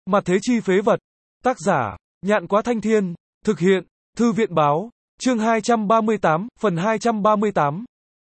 Mặt thế chi phế vật. Tác giả, Nhạn Quá Thanh Thiên. Thực hiện, Thư viện Báo. Chương 238, phần 238.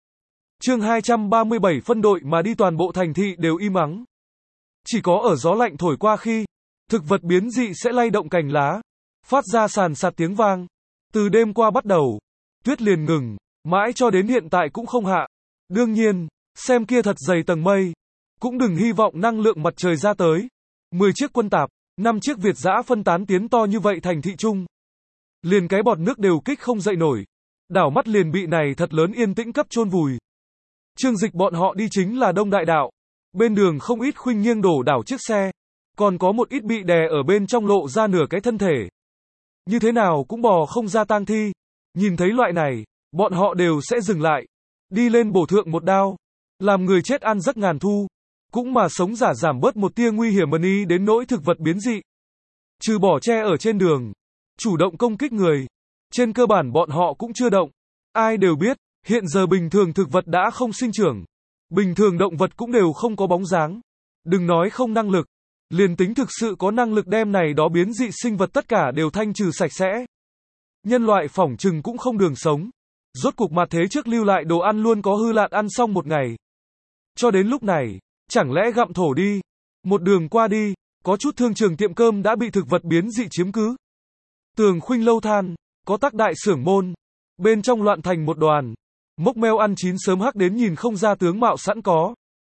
Chương 237 phân đội mà đi toàn bộ thành thị đều im ắng. Chỉ có ở gió lạnh thổi qua khi thực vật biến dị sẽ lay động cành lá, phát ra sàn sạt tiếng vang. Từ đêm qua bắt đầu, tuyết liền ngừng, mãi cho đến hiện tại cũng không hạ. Đương nhiên, xem kia thật dày tầng mây, cũng đừng hy vọng năng lượng mặt trời ra tới. 10 chiếc quân tạp, 5 chiếc Việt dã phân tán tiến to như vậy thành thị trung. Liền cái bọt nước đều kích không dậy nổi. Đảo mắt liền bị này thật lớn yên tĩnh cấp chôn vùi. Chương Dịch bọn họ đi chính là Đông Đại Đạo. Bên đường không ít khuynh nghiêng đổ đảo chiếc xe, còn có một ít bị đè ở bên trong lộ ra nửa cái thân thể. Như thế nào cũng bò không ra tang thi. Nhìn thấy loại này, bọn họ đều sẽ dừng lại, đi lên bổ thượng một đao, làm người chết ăn giấc ngàn thu, cũng mà sống giả giảm bớt một tia nguy hiểm đi đến nỗi thực vật biến dị. Trừ bỏ che ở trên đường, chủ động công kích người, trên cơ bản bọn họ cũng chưa động. Ai đều biết, hiện giờ bình thường thực vật đã không sinh trưởng, bình thường động vật cũng đều không có bóng dáng. Đừng nói không năng lực, liền tính thực sự có năng lực đem này đó biến dị sinh vật tất cả đều thanh trừ sạch sẽ. Nhân loại phỏng chừng cũng không đường sống. Rốt cuộc mặt thế trước lưu lại đồ ăn luôn có hư lạn ăn xong một ngày. Cho đến lúc này, chẳng lẽ gặm thổ đi. Một đường qua đi, có chút thương trường tiệm cơm đã bị thực vật biến dị chiếm cứ. Tường khuynh lâu than, có tác đại xưởng môn, bên trong loạn thành một đoàn. Mốc meo ăn chín sớm hắc đến nhìn không ra tướng mạo sẵn có.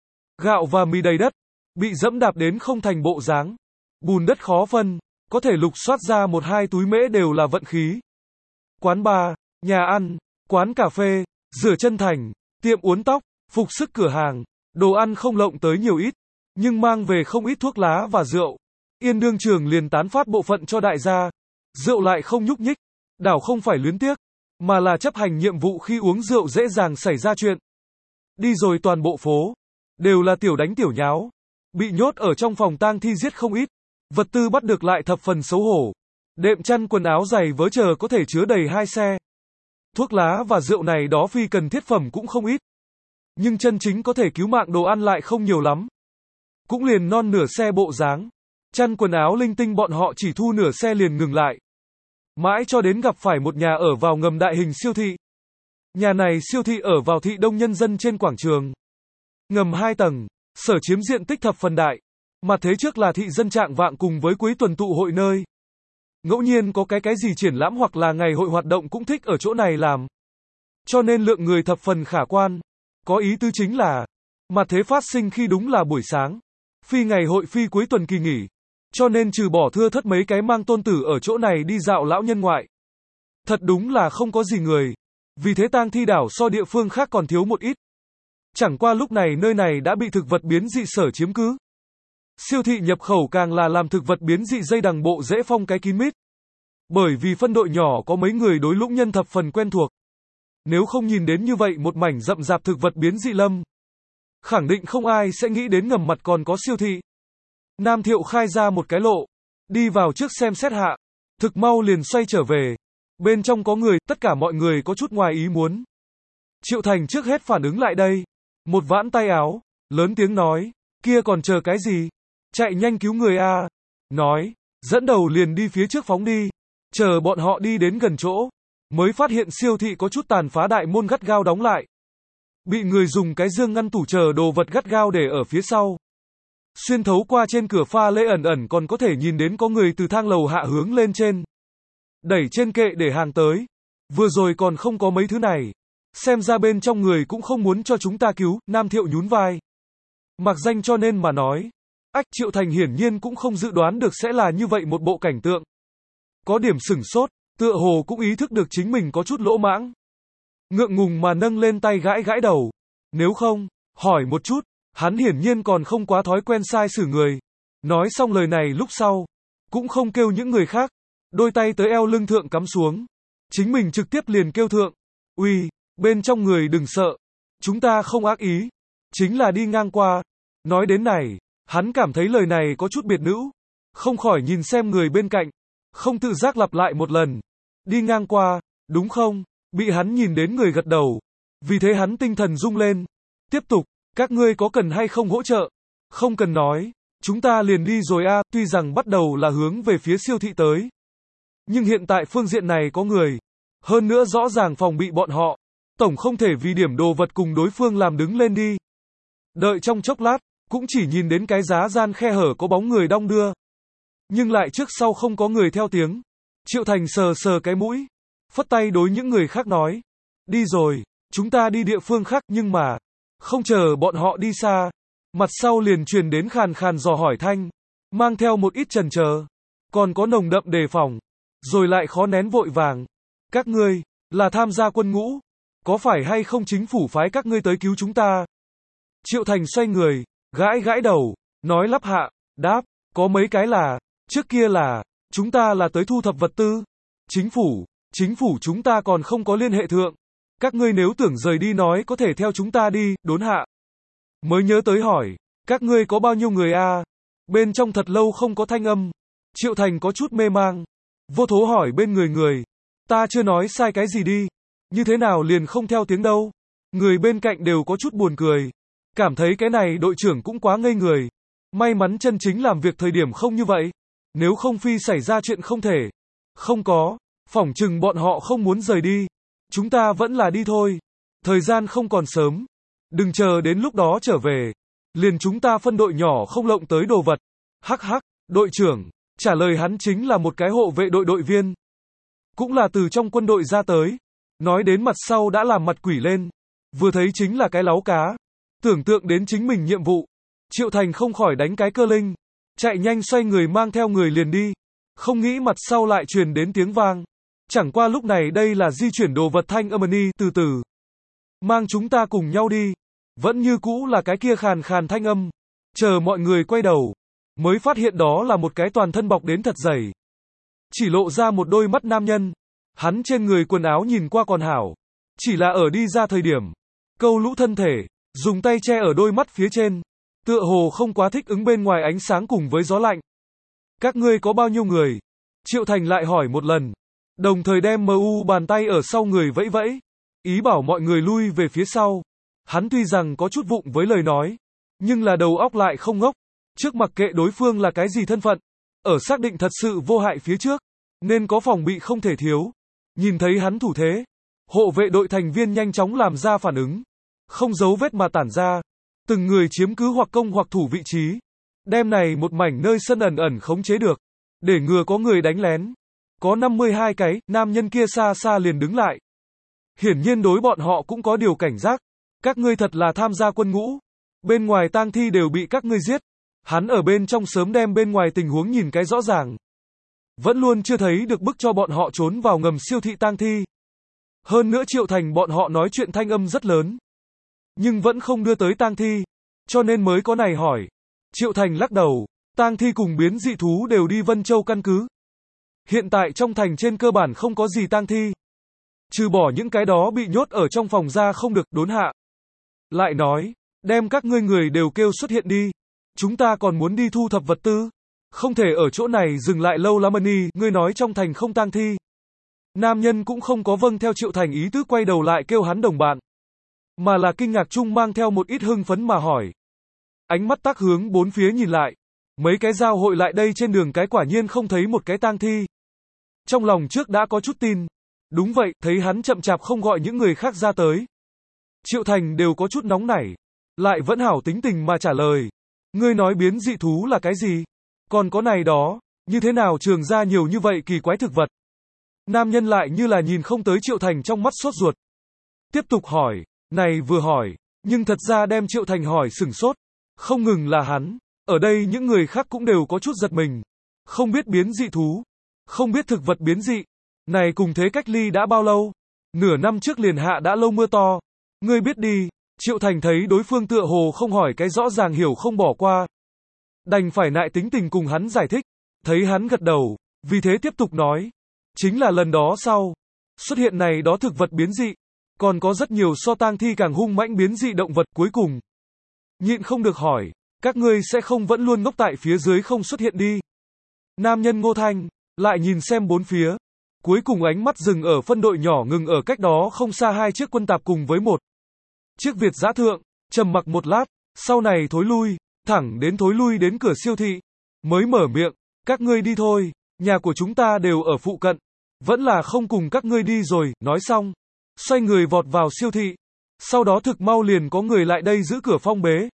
Gạo và mì đầy đất, bị dẫm đạp đến không thành bộ dáng. Bùn đất khó phân, có thể lục soát ra một hai túi mễ đều là vận khí. Quán bar, nhà ăn, quán cà phê, rửa chân thành, tiệm uốn tóc, phục sức cửa hàng, đồ ăn không lộng tới nhiều ít, nhưng mang về không ít thuốc lá và rượu. Yên đương trường liền tán phát bộ phận cho đại gia. Rượu lại không nhúc nhích, đảo không phải luyến tiếc, mà là chấp hành nhiệm vụ khi uống rượu dễ dàng xảy ra chuyện. Đi rồi toàn bộ phố, đều là tiểu đánh tiểu nháo, bị nhốt ở trong phòng tang thi giết không ít, vật tư bắt được lại thập phần xấu hổ. Đệm chăn quần áo giày vớ chờ có thể chứa đầy 2 xe. Thuốc lá và rượu này đó phi cần thiết phẩm cũng không ít. Nhưng chân chính có thể cứu mạng đồ ăn lại không nhiều lắm. Cũng liền non nửa xe bộ dáng. Chăn quần áo linh tinh bọn họ chỉ thu nửa xe liền ngừng lại. Mãi cho đến gặp phải một nhà ở vào ngầm đại hình siêu thị. Nhà này siêu thị ở vào thị đông nhân dân trên quảng trường. Ngầm 2 tầng, sở chiếm diện tích thập phần đại. Mặt thế trước là thị dân trạng vạng cùng với cuối tuần tụ hội nơi. Ngẫu nhiên có cái gì triển lãm hoặc là ngày hội hoạt động cũng thích ở chỗ này làm. Cho nên lượng người thập phần khả quan. Có ý tứ chính là, mặt thế phát sinh khi đúng là buổi sáng. Phi ngày hội phi cuối tuần kỳ nghỉ. Cho nên trừ bỏ thưa thất mấy cái mang tôn tử ở chỗ này đi dạo lão nhân ngoại. Thật đúng là không có gì người. Vì thế tang thi đảo so địa phương khác còn thiếu một ít. Chẳng qua lúc này nơi này đã bị thực vật biến dị sở chiếm cứ. Siêu thị nhập khẩu càng là làm thực vật biến dị dây đằng bộ dễ phong cái kín mít. Bởi vì phân đội nhỏ có mấy người đối lũng nhân thập phần quen thuộc. Nếu không nhìn đến như vậy một mảnh rậm rạp thực vật biến dị lâm, khẳng định không ai sẽ nghĩ đến ngầm mặt còn có siêu thị. Nam Thiệu khai ra một cái lộ, đi vào trước xem xét hạ, thực mau liền xoay trở về. Bên trong có người, tất cả mọi người có chút ngoài ý muốn. Triệu Thành trước hết phản ứng lại đây, một vãn tay áo, lớn tiếng nói, kia còn chờ cái gì? Chạy nhanh cứu người a. Nói, dẫn đầu liền đi phía trước phóng đi, chờ bọn họ đi đến gần chỗ, mới phát hiện siêu thị có chút tàn phá đại môn gắt gao đóng lại. Bị người dùng cái dương ngăn tủ chờ đồ vật gắt gao để ở phía sau. Xuyên thấu qua trên cửa pha lê ẩn ẩn còn có thể nhìn đến có người từ thang lầu hạ hướng lên trên. Đẩy trên kệ để hàng tới. Vừa rồi còn không có mấy thứ này. Xem ra bên trong người cũng không muốn cho chúng ta cứu, Nam Thiệu nhún vai. Mặc danh cho nên mà nói. Triệu Thành hiển nhiên cũng không dự đoán được sẽ là như vậy một bộ cảnh tượng. Có điểm sửng sốt, tựa hồ cũng ý thức được chính mình có chút lỗ mãng. Ngượng ngùng mà nâng lên tay gãi gãi đầu. Nếu không, hỏi một chút, hắn hiển nhiên còn không quá thói quen sai xử người. Nói xong lời này lúc sau, cũng không kêu những người khác, đôi tay tới eo lưng thượng cắm xuống. Chính mình trực tiếp liền kêu thượng. Uy, bên trong người đừng sợ, chúng ta không ác ý, chính là đi ngang qua. Nói đến này, hắn cảm thấy lời này có chút biệt nữ, không khỏi nhìn xem người bên cạnh, không tự giác lặp lại một lần. Đi ngang qua, đúng không? Bị hắn nhìn đến người gật đầu. Vì thế hắn tinh thần rung lên. Tiếp tục, các ngươi có cần hay không hỗ trợ? Không cần nói. chúng ta liền đi rồi a, tuy rằng bắt đầu là hướng về phía siêu thị tới. Nhưng hiện tại phương diện này có người. Hơn nữa rõ ràng phòng bị bọn họ. Tổng không thể vì điểm đồ vật cùng đối phương làm đứng lên đi. Đợi trong chốc lát, cũng chỉ nhìn đến cái giá gian khe hở có bóng người đong đưa. Nhưng lại trước sau không có người theo tiếng. Triệu Thành sờ sờ cái mũi. Phất tay đối những người khác nói. Đi rồi, chúng ta đi địa phương khác nhưng mà. Không chờ bọn họ đi xa. Mặt sau liền truyền đến khàn khàn dò hỏi thanh. Mang theo một ít chần chờ. Còn có nồng đậm đề phòng. Rồi lại khó nén vội vàng. Các ngươi, là tham gia quân ngũ. Có phải hay không chính phủ phái các ngươi tới cứu chúng ta? Triệu Thành xoay người, gãi gãi đầu, nói lắp hạ, đáp, có mấy cái là, trước kia là, chúng ta là tới thu thập vật tư. Chính phủ chúng ta còn không có liên hệ thượng. Các ngươi nếu tưởng rời đi nói có thể theo chúng ta đi, đốn hạ. Mới nhớ tới hỏi, các ngươi có bao nhiêu người a? Bên trong thật lâu không có thanh âm. Triệu Thành có chút mê mang. Vô thố hỏi bên người, ta chưa nói sai cái gì đi. Như thế nào liền không theo tiếng đâu? Người bên cạnh đều có chút buồn cười. Cảm thấy cái này đội trưởng cũng quá ngây người. May mắn chân chính làm việc thời điểm không như vậy. Nếu không phi xảy ra chuyện không thể. Không có. Phỏng chừng bọn họ không muốn rời đi. Chúng ta vẫn là đi thôi. Thời gian không còn sớm. Đừng chờ đến lúc đó trở về. Liền chúng ta phân đội nhỏ không lộng tới đồ vật. Hắc hắc, đội trưởng. Trả lời hắn chính là một cái hộ vệ đội viên. Cũng là từ trong quân đội ra tới. Nói đến mặt sau đã làm mặt quỷ lên. Vừa thấy chính là cái láu cá. Tưởng tượng đến chính mình nhiệm vụ. Triệu Thành không khỏi đánh cái cơ linh. Chạy nhanh xoay người mang theo người liền đi. Không nghĩ mặt sau lại truyền đến tiếng vang. Chẳng qua lúc này đây là di chuyển đồ vật thanh âm từ từ. Mang chúng ta cùng nhau đi. Vẫn như cũ là cái kia khàn khàn thanh âm. Chờ mọi người quay đầu. Mới phát hiện đó là một cái toàn thân bọc đến thật dày. Chỉ lộ ra một đôi mắt nam nhân. Hắn trên người quần áo nhìn qua còn hảo. Chỉ là ở đi ra thời điểm. Câu lũ thân thể. Dùng tay che ở đôi mắt phía trên. Tựa hồ không quá thích ứng bên ngoài ánh sáng cùng với gió lạnh. Các ngươi có bao nhiêu người? Triệu Thành lại hỏi một lần. Đồng thời đem MU bàn tay ở sau người vẫy vẫy. Ý bảo mọi người lui về phía sau. Hắn tuy rằng có chút vụng với lời nói. Nhưng là đầu óc lại không ngốc. Trước mặc kệ đối phương là cái gì thân phận. Ở xác định thật sự vô hại phía trước. Nên có phòng bị không thể thiếu. Nhìn thấy hắn thủ thế. Hộ vệ đội thành viên nhanh chóng làm ra phản ứng. Không giấu vết mà tản ra. Từng người chiếm cứ hoặc công hoặc thủ vị trí. Đem này một mảnh nơi sân ẩn ẩn khống chế được. Để ngừa có người đánh lén. Có 52 cái, nam nhân kia xa xa liền đứng lại. Hiển nhiên đối bọn họ cũng có điều cảnh giác. Các ngươi thật là tham gia quân ngũ. Bên ngoài tang thi đều bị các ngươi giết. Hắn ở bên trong sớm đem bên ngoài tình huống nhìn cái rõ ràng. Vẫn luôn chưa thấy được bức cho bọn họ trốn vào ngầm siêu thị tang thi. Hơn nữa Triệu Thành bọn họ nói chuyện thanh âm rất lớn. Nhưng vẫn không đưa tới tang thi. Cho nên mới có này hỏi. Triệu Thành lắc đầu. Tang thi cùng biến dị thú đều đi Vân Châu căn cứ. Hiện tại trong thành trên cơ bản không có gì tang thi. Trừ bỏ những cái đó bị nhốt ở trong phòng ra không được, đốn hạ. Lại nói, đem các ngươi người đều kêu xuất hiện đi. Chúng ta còn muốn đi thu thập vật tư. Không thể ở chỗ này dừng lại lâu lắm đi, ngươi nói trong thành không tang thi. Nam nhân cũng không có vâng theo Triệu Thành ý tứ quay đầu lại kêu hắn đồng bạn. Mà là kinh ngạc chung mang theo một ít hưng phấn mà hỏi. Ánh mắt tác hướng bốn phía nhìn lại. Mấy cái giao hội lại đây trên đường cái quả nhiên không thấy một cái tang thi. Trong lòng trước đã có chút tin. Đúng vậy, thấy hắn chậm chạp không gọi những người khác ra tới. Triệu Thành đều có chút nóng nảy. Lại vẫn hảo tính tình mà trả lời. Ngươi nói biến dị thú là cái gì? Còn có này đó, như thế nào trường ra nhiều như vậy kỳ quái thực vật? Nam nhân lại như là nhìn không tới Triệu Thành trong mắt sốt ruột. Tiếp tục hỏi, này vừa hỏi, nhưng thật ra đem Triệu Thành hỏi sửng sốt. Không ngừng là hắn, ở đây những người khác cũng đều có chút giật mình. Không biết biến dị thú, không biết thực vật biến dị. Này cùng thế cách ly đã bao lâu? Nửa năm trước liền hạ đã lâu mưa to. Ngươi biết đi, Triệu Thành thấy đối phương tựa hồ không hỏi cái rõ ràng hiểu không bỏ qua. Đành phải nại tính tình cùng hắn giải thích. Thấy hắn gật đầu, vì thế tiếp tục nói. Chính là lần đó sau, xuất hiện này đó thực vật biến dị. Còn có rất nhiều so tang thi càng hung mãnh biến dị động vật cuối cùng. Nhịn không được hỏi, các ngươi sẽ không vẫn luôn ngốc tại phía dưới không xuất hiện đi. Nam nhân Ngô Thanh, lại nhìn xem bốn phía. Cuối cùng ánh mắt dừng ở phân đội nhỏ ngừng ở cách đó không xa hai chiếc quân tạp cùng với một chiếc Việt giã thượng, trầm mặc một lát, sau này thối lui, thẳng đến thối lui đến cửa siêu thị, mới mở miệng, các ngươi đi thôi, nhà của chúng ta đều ở phụ cận, vẫn là không cùng các ngươi đi rồi, nói xong, xoay người vọt vào siêu thị, sau đó thực mau liền có người lại đây giữ cửa phong bế.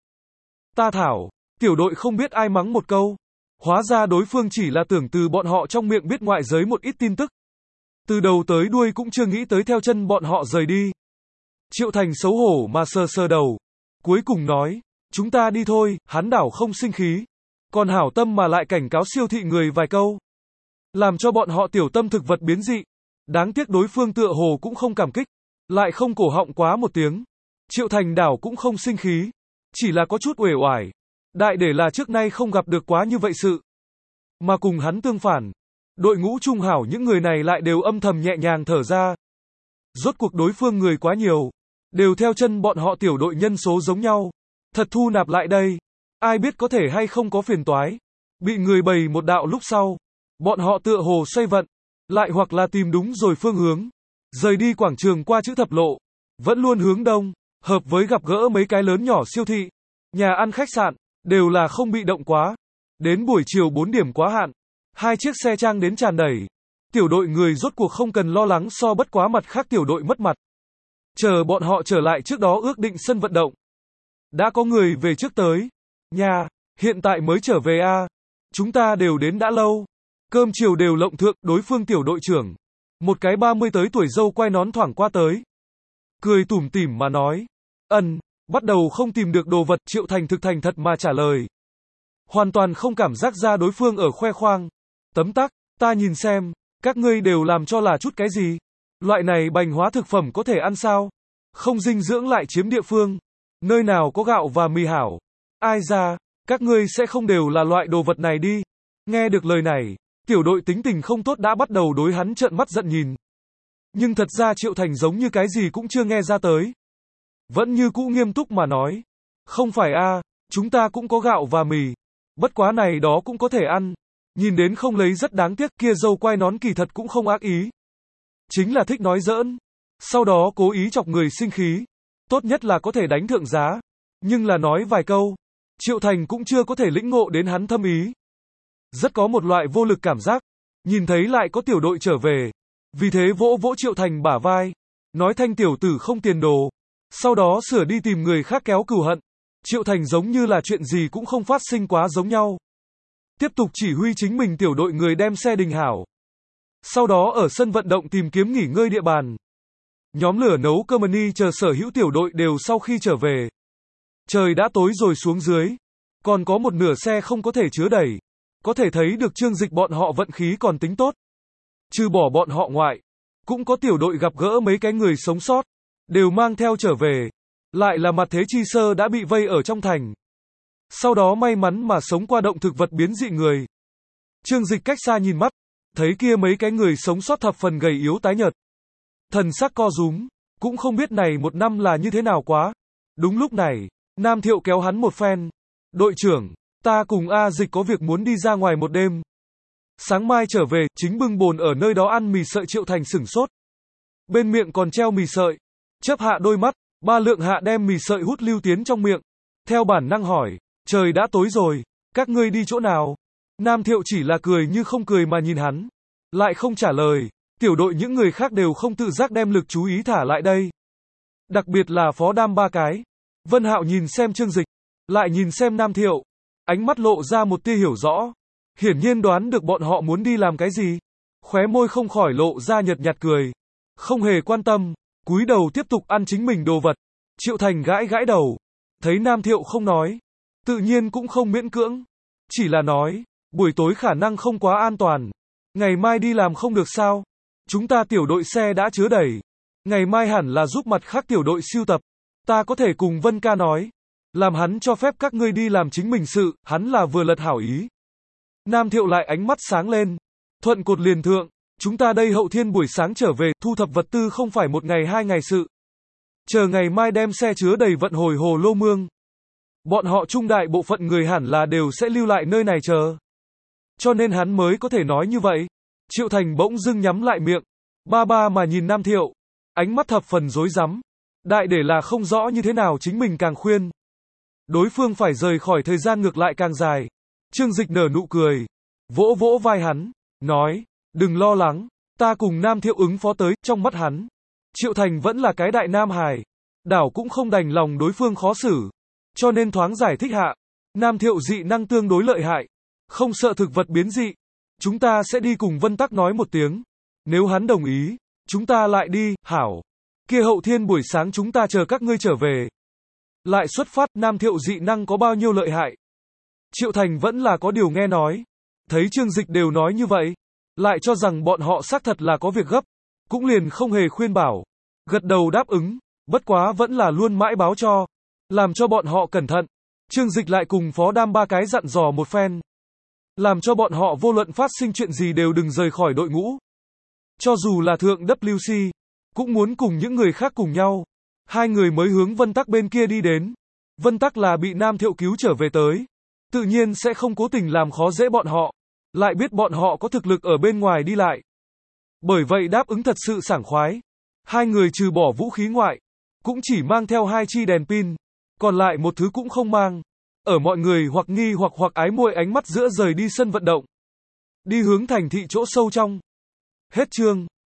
Ta thảo, tiểu đội không biết ai mắng một câu, hóa ra đối phương chỉ là tưởng từ bọn họ trong miệng biết ngoại giới một ít tin tức. Từ đầu tới đuôi cũng chưa nghĩ tới theo chân bọn họ rời đi. Triệu Thành xấu hổ mà sờ sờ đầu, cuối cùng nói, chúng ta đi thôi, hắn đảo không sinh khí, còn hảo tâm mà lại cảnh cáo siêu thị người vài câu, làm cho bọn họ tiểu tâm thực vật biến dị. Đáng tiếc đối phương tựa hồ cũng không cảm kích, lại không cổ họng quá một tiếng. Triệu Thành đảo cũng không sinh khí, chỉ là có chút uể oải. Đại để là trước nay không gặp được quá như vậy sự. Mà cùng hắn tương phản, đội ngũ trung hảo những người này lại đều âm thầm nhẹ nhàng thở ra. Rốt cuộc đối phương người quá nhiều, đều theo chân bọn họ tiểu đội nhân số giống nhau. Thật thu nạp lại đây, ai biết có thể hay không có phiền toái. Bị người bày một đạo lúc sau, bọn họ tựa hồ xoay vận, lại hoặc là tìm đúng rồi phương hướng, rời đi quảng trường qua chữ thập lộ, vẫn luôn hướng đông, hợp với gặp gỡ mấy cái lớn nhỏ siêu thị, nhà ăn khách sạn, đều là không bị động quá. Đến buổi chiều 4 điểm quá hạn, 2 chiếc xe trang đến tràn đầy. Tiểu đội người rốt cuộc không cần lo lắng so bất quá mặt khác tiểu đội mất mặt. Chờ bọn họ trở lại trước đó ước định sân vận động. Đã có người về trước tới. Nhà, hiện tại mới trở về a. Chúng ta đều đến đã lâu. Cơm chiều đều lộng thượng, đối phương tiểu đội trưởng. Một cái 30 tới tuổi dâu quay nón thoảng qua tới. Cười tủm tỉm mà nói. Bắt đầu không tìm được đồ vật, Triệu Thành thực thành thật mà trả lời. Hoàn toàn không cảm giác ra đối phương ở khoe khoang. Tấm tắc, ta nhìn xem, các ngươi đều làm cho là chút cái gì? Loại này bành hóa thực phẩm có thể ăn sao? Không dinh dưỡng lại chiếm địa phương. Nơi nào có gạo và mì hảo? Ai ra, các ngươi sẽ không đều là loại đồ vật này đi. Nghe được lời này, tiểu đội tính tình không tốt đã bắt đầu đối hắn trợn mắt giận nhìn. Nhưng thật ra Triệu Thành giống như cái gì cũng chưa nghe ra tới. Vẫn như cũ nghiêm túc mà nói. Không phải a, chúng ta cũng có gạo và mì. Bất quá này đó cũng có thể ăn. Nhìn đến không lấy rất đáng tiếc, kia dâu quai nón kỳ thật cũng không ác ý. Chính là thích nói giỡn. Sau đó cố ý chọc người sinh khí. Tốt nhất là có thể đánh thượng giá. Nhưng là nói vài câu, Triệu Thành cũng chưa có thể lĩnh ngộ đến hắn thâm ý. Rất có một loại vô lực cảm giác. Nhìn thấy lại có tiểu đội trở về. Vì thế vỗ vỗ Triệu Thành bả vai. Nói thanh tiểu tử không tiền đồ. Sau đó sửa đi tìm người khác kéo cừu hận. Triệu Thành giống như là chuyện gì cũng không phát sinh quá giống nhau. Tiếp tục chỉ huy chính mình tiểu đội người đem xe đình hảo. Sau đó ở sân vận động tìm kiếm nghỉ ngơi địa bàn. Nhóm lửa nấu cơm ni chờ sở hữu tiểu đội đều sau khi trở về. Trời đã tối rồi xuống dưới. Còn có một nửa xe không có thể chứa đầy. Có thể thấy được Trương Dịch bọn họ vận khí còn tính tốt. Trừ bỏ bọn họ ngoại, cũng có tiểu đội gặp gỡ mấy cái người sống sót. Đều mang theo trở về. Lại là mặt thế chi sơ đã bị vây ở trong thành. Sau đó may mắn mà sống qua động thực vật biến dị người. Trương Dịch cách xa nhìn mắt. Thấy kia mấy cái người sống sót thập phần gầy yếu tái nhợt. Thần sắc co rúm. Cũng không biết này một năm là như thế nào quá. Đúng lúc này, Nam Thiệu kéo hắn một phen. Đội trưởng, ta cùng A Dịch có việc muốn đi ra ngoài một đêm. Sáng mai trở về, chính bưng bồn ở nơi đó ăn mì sợi. Triệu Thành sửng sốt. Bên miệng còn treo mì sợi. Chớp hạ đôi mắt, ba lượng hạ đem mì sợi hút lưu tiến trong miệng. Theo bản năng hỏi, trời đã tối rồi, các ngươi đi chỗ nào? Nam Thiệu chỉ là cười như không cười mà nhìn hắn. Lại không trả lời, tiểu đội những người khác đều không tự giác đem lực chú ý thả lại đây. Đặc biệt là Phó Đam ba cái. Vân Hạo nhìn xem Trương Dịch, lại nhìn xem Nam Thiệu. Ánh mắt lộ ra một tia hiểu rõ. Hiển nhiên đoán được bọn họ muốn đi làm cái gì. Khóe môi không khỏi lộ ra nhợt nhạt cười. Không hề quan tâm. Cúi đầu tiếp tục ăn chính mình đồ vật. Triệu Thành gãi gãi đầu. Thấy Nam Thiệu không nói. Tự nhiên cũng không miễn cưỡng. Chỉ là nói, buổi tối khả năng không quá an toàn. Ngày mai đi làm không được sao? Chúng ta tiểu đội xe đã chứa đầy. Ngày mai hẳn là giúp mặt khác tiểu đội siêu tập. Ta có thể cùng Vân ca nói. Làm hắn cho phép các ngươi đi làm chính mình sự, hắn là vừa lật hảo ý. Nam Thiệu lại ánh mắt sáng lên. Thuận cột liền thượng. Chúng ta đây hậu thiên buổi sáng trở về, thu thập vật tư không phải một ngày 2 ngày sự. Chờ ngày mai đem xe chứa đầy vận hồi Hồ Lô Mương. Bọn họ trung đại bộ phận người hẳn là đều sẽ lưu lại nơi này chờ. Cho nên hắn mới có thể nói như vậy. Triệu Thành bỗng dưng nhắm lại miệng. Ba ba mà nhìn Nam Thiệu. Ánh mắt thập phần rối rắm. Đại để là không rõ như thế nào chính mình càng khuyên. đối phương phải rời khỏi thời gian ngược lại càng dài. Trương Dịch nở nụ cười, vỗ vỗ vai hắn, nói, đừng lo lắng, ta cùng Nam Thiệu ứng phó tới. Trong mắt hắn, Triệu Thành vẫn là cái đại nam hài, đảo cũng không đành lòng đối phương khó xử, cho nên thoáng giải thích hạ, Nam Thiệu dị năng tương đối lợi hại, không sợ thực vật biến dị, chúng ta sẽ đi cùng Vân Tắc nói một tiếng, nếu hắn đồng ý, chúng ta lại đi. Hảo, kia hậu thiên buổi sáng chúng ta chờ các ngươi trở về, lại xuất phát. Nam Thiệu dị năng có bao nhiêu lợi hại? Triệu Thành vẫn là có điều nghe nói, thấy Trương Dịch đều nói như vậy, lại cho rằng bọn họ xác thật là có việc gấp, cũng liền không hề khuyên bảo, gật đầu đáp ứng, bất quá vẫn là luôn mãi báo cho, làm cho bọn họ cẩn thận. Trương Dịch lại cùng Phó Đam ba cái dặn dò một phen, làm cho bọn họ vô luận phát sinh chuyện gì đều đừng rời khỏi đội ngũ. Cho dù là thượng WC, cũng muốn cùng những người khác cùng nhau. Hai người mới hướng Vân Tắc bên kia đi đến. Vân Tắc là bị Nam Thiệu cứu trở về tới, tự nhiên sẽ không cố tình làm khó dễ bọn họ, lại biết bọn họ có thực lực ở bên ngoài đi lại. Bởi vậy đáp ứng thật sự sảng khoái. Hai người trừ bỏ vũ khí ngoại, cũng chỉ mang theo 2 chi đèn pin, còn lại một thứ cũng không mang. Ở mọi người hoặc nghi hoặc ái muội ánh mắt giữa rời đi sân vận động, đi hướng thành thị chỗ sâu trong. Hết chương.